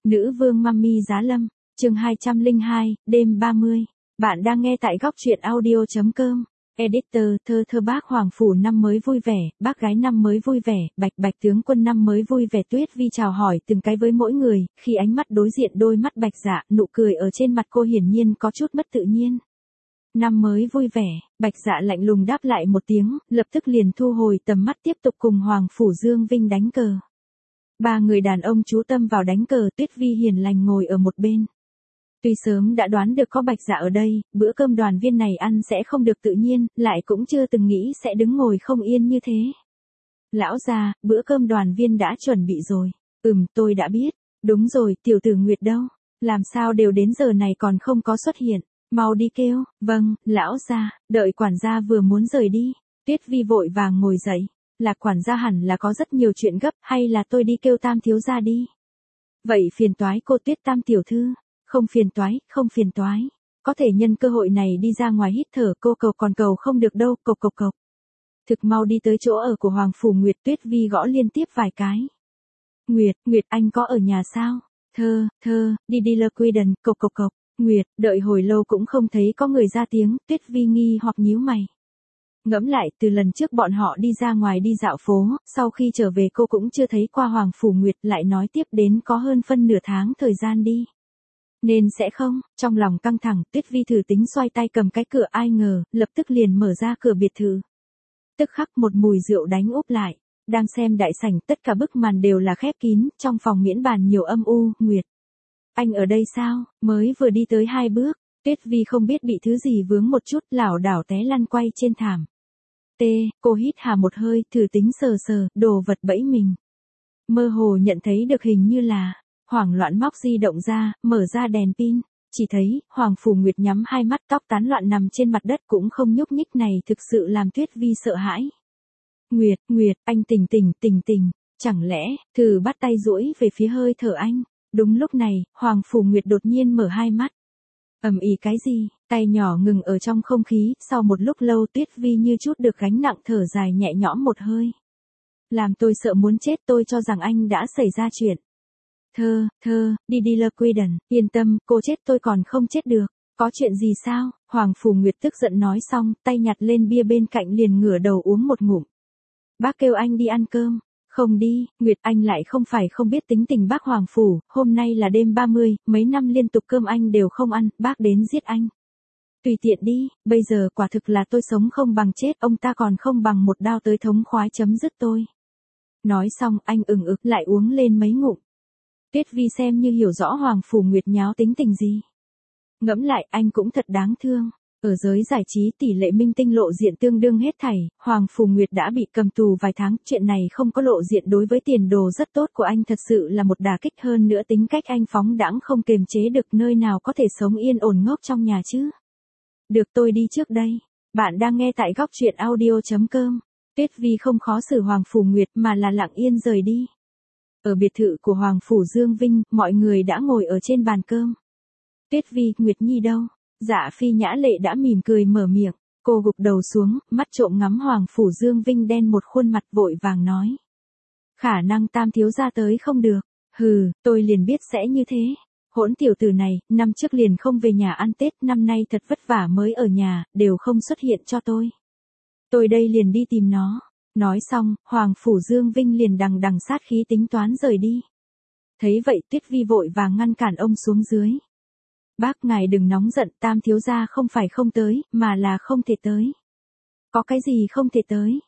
Nữ vương Mummy Giá Lâm, chương 202, đêm 30. Bạn đang nghe tại góc truyện audio.com. Editor, thơ bác Hoàng Phủ năm mới vui vẻ, bác gái năm mới vui vẻ, bạch tướng quân năm mới vui vẻ. Tuyết Vi chào hỏi từng cái với mỗi người, khi ánh mắt đối diện đôi mắt Bạch Dạ, nụ cười ở trên mặt cô hiển nhiên có chút mất tự nhiên. Năm mới vui vẻ, Bạch Dạ lạnh lùng đáp lại một tiếng, lập tức liền thu hồi tầm mắt tiếp tục cùng Hoàng Phủ Dương Vinh đánh cờ. Ba người đàn ông chú tâm vào đánh cờ, Tuyết Vi hiền lành ngồi ở một bên. Tuy sớm đã đoán được có Bạch Dạ ở đây, bữa cơm đoàn viên này ăn sẽ không được tự nhiên, lại cũng chưa từng nghĩ sẽ đứng ngồi không yên như thế. Lão gia, bữa cơm đoàn viên đã chuẩn bị rồi. Tôi đã biết. Đúng rồi, tiểu tử Nguyệt đâu? Làm sao đều đến giờ này còn không có xuất hiện? Mau đi kêu. Vâng, lão gia, đợi quản gia vừa muốn rời đi. Tuyết Vi vội vàng ngồi dậy. Lạc quản gia hẳn là có rất nhiều chuyện gấp, hay là tôi đi kêu Tam thiếu gia đi? Vậy phiền toái cô Tuyết Tam tiểu thư. Không phiền toái. Có thể nhân cơ hội này đi ra ngoài hít thở, cô cầu còn cầu không được đâu, cộc. Thực mau đi tới chỗ ở của Hoàng Phủ Nguyệt. Tuyết Vi gõ liên tiếp vài cái. Nguyệt anh có ở nhà sao? Đi lơ quy đần, cộc. Nguyệt, đợi hồi lâu cũng không thấy có người ra tiếng, Tuyết Vi nghi hoặc nhíu mày. Ngẫm lại, từ lần trước bọn họ đi ra ngoài đi dạo phố, sau khi trở về cô cũng chưa thấy qua Hoàng Phủ Nguyệt, lại nói tiếp đến có hơn phân nửa tháng thời gian đi. Nên sẽ không, trong lòng căng thẳng, Tuyết Vi thử tính xoay tay cầm cái cửa, ai ngờ, lập tức liền mở ra cửa biệt thự. Tức khắc một mùi rượu đánh úp lại, đang xem đại sảnh, tất cả bức màn đều là khép kín, trong phòng miễn bàn nhiều âm u. Nguyệt, anh ở đây sao? Mới vừa đi tới 2 bước, Tuyết Vi không biết bị thứ gì vướng một chút, lảo đảo té lăn quay trên thảm. Cô hít hà một hơi, thử tính sờ, đồ vật bẫy mình. Mơ hồ nhận thấy được hình như là, hoảng loạn móc di động ra, mở ra đèn pin, chỉ thấy, Hoàng Phủ Nguyệt nhắm hai mắt, tóc tán loạn nằm trên mặt đất cũng không nhúc nhích, này thực sự làm Tuyết Vi sợ hãi. Nguyệt, anh tỉnh, chẳng lẽ, thử bắt tay duỗi về phía hơi thở anh. Đúng lúc này, Hoàng Phủ Nguyệt đột nhiên mở hai mắt. Ầm ĩ cái gì? Tay nhỏ ngừng ở trong không khí, sau một lúc lâu Tuyết Vi như chút được gánh nặng thở dài nhẹ nhõm một hơi. Làm tôi sợ muốn chết, tôi cho rằng anh đã xảy ra chuyện. Đi lơ quy đần, yên tâm, cô chết tôi còn không chết được. Có chuyện gì sao? Hoàng Phủ Nguyệt tức giận nói xong, tay nhặt lên bia bên cạnh liền ngửa đầu uống một ngụm. Bác kêu anh đi ăn cơm. Không đi, Nguyệt anh lại không phải không biết tính tình bác Hoàng Phủ, hôm nay là đêm 30, mấy năm liên tục cơm anh đều không ăn, bác đến giết anh. Tùy tiện đi, bây giờ quả thực là tôi sống không bằng chết, ông ta còn không bằng một đao tới thống khoái chấm dứt tôi. Nói xong anh lại uống lên mấy ngụm. Tuyết Vi xem như hiểu rõ Hoàng Phủ Nguyệt nháo tính tình gì. Ngẫm lại anh cũng thật đáng thương. Ở giới giải trí tỷ lệ minh tinh lộ diện tương đương hết thảy, Hoàng Phủ Nguyệt đã bị cầm tù vài tháng, chuyện này không có lộ diện đối với tiền đồ rất tốt của anh thật sự là một đả kích, hơn nữa tính cách anh phóng đãng không kềm chế được, nơi nào có thể sống yên ổn ngốc trong nhà chứ. Được, tôi đi trước đây. Bạn đang nghe tại góc truyện audio.com. Tuyết Vi không khó xử Hoàng Phủ Nguyệt mà là lặng yên rời đi. Ở biệt thự của Hoàng Phủ Dương Vinh, mọi người đã ngồi ở trên bàn cơm. Tuyết Vi, Nguyệt Nhi đâu? Dạ Phi Nhã Lệ đã mỉm cười mở miệng, cô gục đầu xuống, mắt trộm ngắm Hoàng Phủ Dương Vinh đen một khuôn mặt, vội vàng nói. Khả năng Tam thiếu gia tới không được. Tôi liền biết sẽ như thế. Hỗn tiểu tử này, năm trước liền không về nhà ăn Tết, năm nay thật vất vả mới ở nhà, đều không xuất hiện cho tôi. Tôi đây liền đi tìm nó. Nói xong, Hoàng Phủ Dương Vinh liền đằng sát khí tính toán rời đi. Thấy vậy Tuyết Vi vội vàng ngăn cản ông xuống dưới. Bác ngài đừng nóng giận, Tam thiếu gia không phải không tới, mà là không thể tới. Có cái gì không thể tới?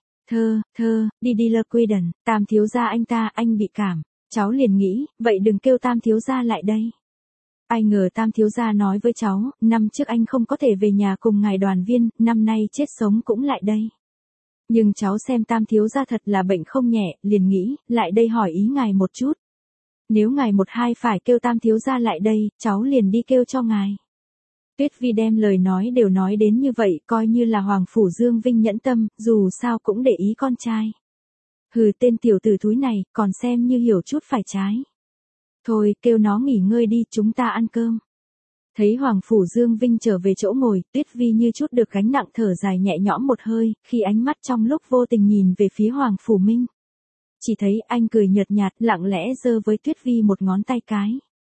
Đi lơ quy đần, Tam thiếu gia anh bị cảm. Cháu liền nghĩ, vậy đừng kêu Tam thiếu gia lại đây. Ai ngờ Tam thiếu gia nói với cháu, năm trước anh không có thể về nhà cùng ngài đoàn viên, năm nay chết sống cũng lại đây. Nhưng cháu xem Tam thiếu gia thật là bệnh không nhẹ, liền nghĩ, lại đây hỏi ý ngài một chút. Nếu ngài một hai phải kêu Tam thiếu gia lại đây, cháu liền đi kêu cho ngài. Tuyết Vi đem lời nói đều nói đến như vậy, coi như là Hoàng Phủ Dương Vinh nhẫn tâm, dù sao cũng để ý con trai. Tên tiểu tử thúi này, còn xem như hiểu chút phải trái. Thôi, kêu nó nghỉ ngơi đi, chúng ta ăn cơm. Thấy Hoàng Phủ Dương Vinh trở về chỗ ngồi, Tuyết Vi như chút được gánh nặng thở dài nhẹ nhõm một hơi, khi ánh mắt trong lúc vô tình nhìn về phía Hoàng Phủ Minh. Chỉ thấy anh cười nhợt nhạt, lặng lẽ giơ với Tuyết Vi một ngón tay cái.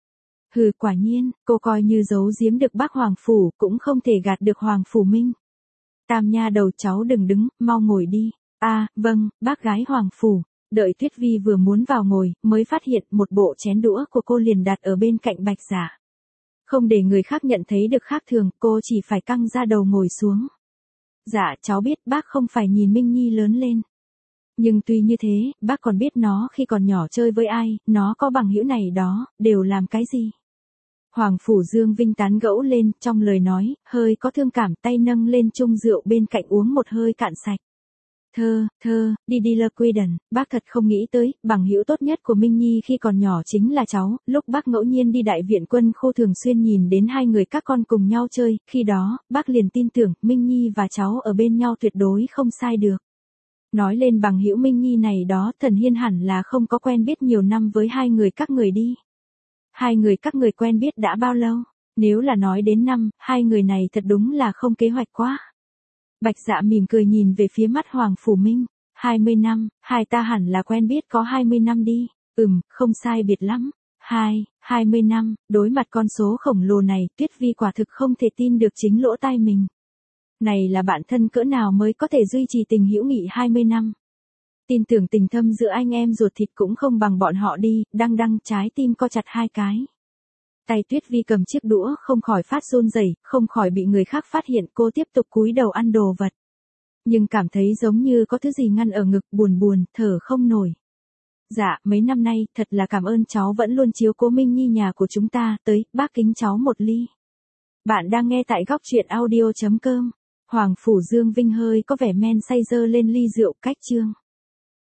Hừ, quả nhiên, cô coi như giấu giếm được bác Hoàng Phủ, cũng không thể gạt được Hoàng Phủ Minh. Tam nha đầu, cháu đừng đứng, mau ngồi đi. Vâng, bác gái Hoàng Phủ. Đợi Tuyết Vi vừa muốn vào ngồi, mới phát hiện một bộ chén đũa của cô liền đặt ở bên cạnh Bạch Dạ. Không để người khác nhận thấy được khác thường, cô chỉ phải căng ra đầu ngồi xuống. Dạ, cháu biết bác không phải nhìn Minh Nhi lớn lên. Nhưng tuy như thế, bác còn biết nó khi còn nhỏ chơi với ai, nó có bằng hữu này đó, đều làm cái gì. Hoàng Phủ Dương Vinh tán gẫu lên, trong lời nói, hơi có thương cảm, tay nâng lên chung rượu bên cạnh uống một hơi cạn sạch. Didier Queden, bác thật không nghĩ tới, bằng hữu tốt nhất của Minh Nhi khi còn nhỏ chính là cháu, lúc bác ngẫu nhiên đi đại viện quân khu thường xuyên nhìn đến hai người các con cùng nhau chơi, khi đó, bác liền tin tưởng, Minh Nhi và cháu ở bên nhau tuyệt đối không sai được. Nói lên bằng hữu Minh Nhi này đó, Thần Hiên hẳn là không có quen biết nhiều năm với hai người các người đi. Hai người các người quen biết đã bao lâu? Nếu là nói đến năm, hai người này thật đúng là không kế hoạch quá. Bạch Dạ mỉm cười nhìn về phía mắt Hoàng Phủ Minh. 20 năm, hai ta hẳn là quen biết có 20 năm đi. Không sai biệt lắm. 20 năm, đối mặt con số khổng lồ này, Tuyết Vi quả thực không thể tin được chính lỗ tai mình. Này là bạn thân cỡ nào mới có thể duy trì tình hữu nghị 20 năm. Tin tưởng tình thâm giữa anh em ruột thịt cũng không bằng bọn họ đi, đăng trái tim co chặt hai cái. Tay Tuyết Vi cầm chiếc đũa không khỏi phát run rẩy, không khỏi bị người khác phát hiện, cô tiếp tục cúi đầu ăn đồ vật. Nhưng cảm thấy giống như có thứ gì ngăn ở ngực, buồn, thở không nổi. Dạ, mấy năm nay, thật là cảm ơn cháu vẫn luôn chiếu cố Minh Nhi nhà của chúng ta, tới, bác kính cháu một ly. Bạn đang nghe tại góc truyện audio.com. Hoàng Phủ Dương Vinh hơi có vẻ men say dơ lên ly rượu cách chương.